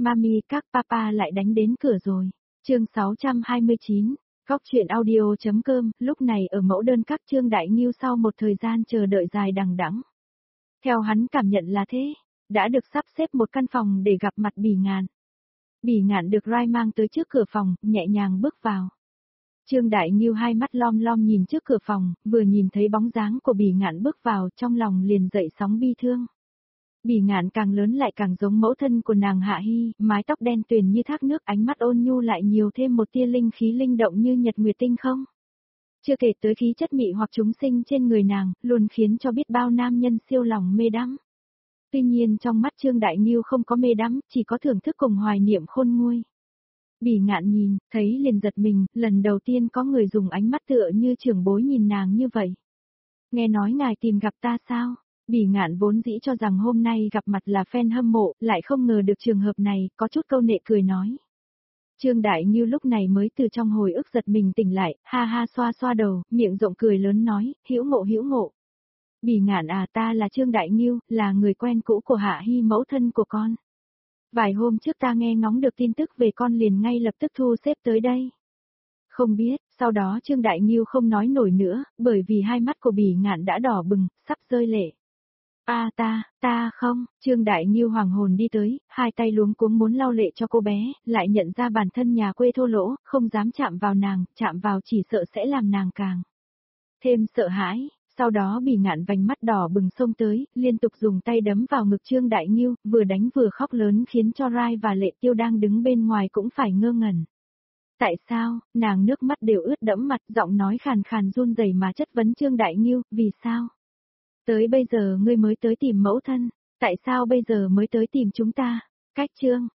Mami các papa lại đánh đến cửa rồi. Chương 629, Góc truyện audio.com, lúc này ở mẫu đơn các Trương Đại Nghiêu sau một thời gian chờ đợi dài đằng đẵng. Theo hắn cảm nhận là thế, đã được sắp xếp một căn phòng để gặp mặt Bỉ Ngạn. Bỉ Ngạn được Rai mang tới trước cửa phòng, nhẹ nhàng bước vào. Trương Đại Nghiêu hai mắt lom lom nhìn trước cửa phòng, vừa nhìn thấy bóng dáng của Bỉ Ngạn bước vào, trong lòng liền dậy sóng bi thương. Bỉ Ngạn càng lớn lại càng giống mẫu thân của nàng Hạ Hi, mái tóc đen tuyền như thác nước, ánh mắt ôn nhu lại nhiều thêm một tia linh khí linh động như nhật nguyệt tinh không. Chưa kể tới khí chất mị hoặc chúng sinh trên người nàng, luôn khiến cho biết bao nam nhân siêu lòng mê đắm. Tuy nhiên trong mắt Trương Đại Nghiêu không có mê đắm, chỉ có thưởng thức cùng hoài niệm khôn nguôi. Bỉ Ngạn nhìn, thấy liền giật mình, lần đầu tiên có người dùng ánh mắt tựa như trưởng bối nhìn nàng như vậy. Nghe nói ngài tìm gặp ta sao? Bỉ Ngạn vốn dĩ cho rằng hôm nay gặp mặt là fan hâm mộ, lại không ngờ được trường hợp này, có chút câu nệ cười nói. Trương Đại Nghiêu lúc này mới từ trong hồi ức giật mình tỉnh lại, ha ha xoa xoa đầu, miệng rộng cười lớn nói, hữu ngộ hữu ngộ. Bỉ Ngạn à, ta là Trương Đại Nghiêu, là người quen cũ của Hạ Hi mẫu thân của con. Vài hôm trước ta nghe ngóng được tin tức về con liền ngay lập tức thu xếp tới đây. Không biết, sau đó Trương Đại Nghiêu không nói nổi nữa, bởi vì hai mắt của Bỉ Ngạn đã đỏ bừng, sắp rơi lệ. Ta không, Trương Đại Nghiêu hoàng hồn đi tới, hai tay luống cuống muốn lau lệ cho cô bé, lại nhận ra bản thân nhà quê thô lỗ, không dám chạm vào nàng, chạm vào chỉ sợ sẽ làm nàng càng thêm sợ hãi. Sau đó Bỉ Ngạn vành mắt đỏ bừng xông tới, liên tục dùng tay đấm vào ngực Trương Đại Nghiêu, vừa đánh vừa khóc lớn khiến cho Rai và Lệ Tiêu đang đứng bên ngoài cũng phải ngơ ngẩn. Tại sao, nàng nước mắt đều ướt đẫm mặt, giọng nói khàn khàn run rẩy mà chất vấn Trương Đại Nghiêu, vì sao? Tới bây giờ ngươi mới tới tìm mẫu thân, tại sao bây giờ mới tới tìm chúng ta? Cách Trương,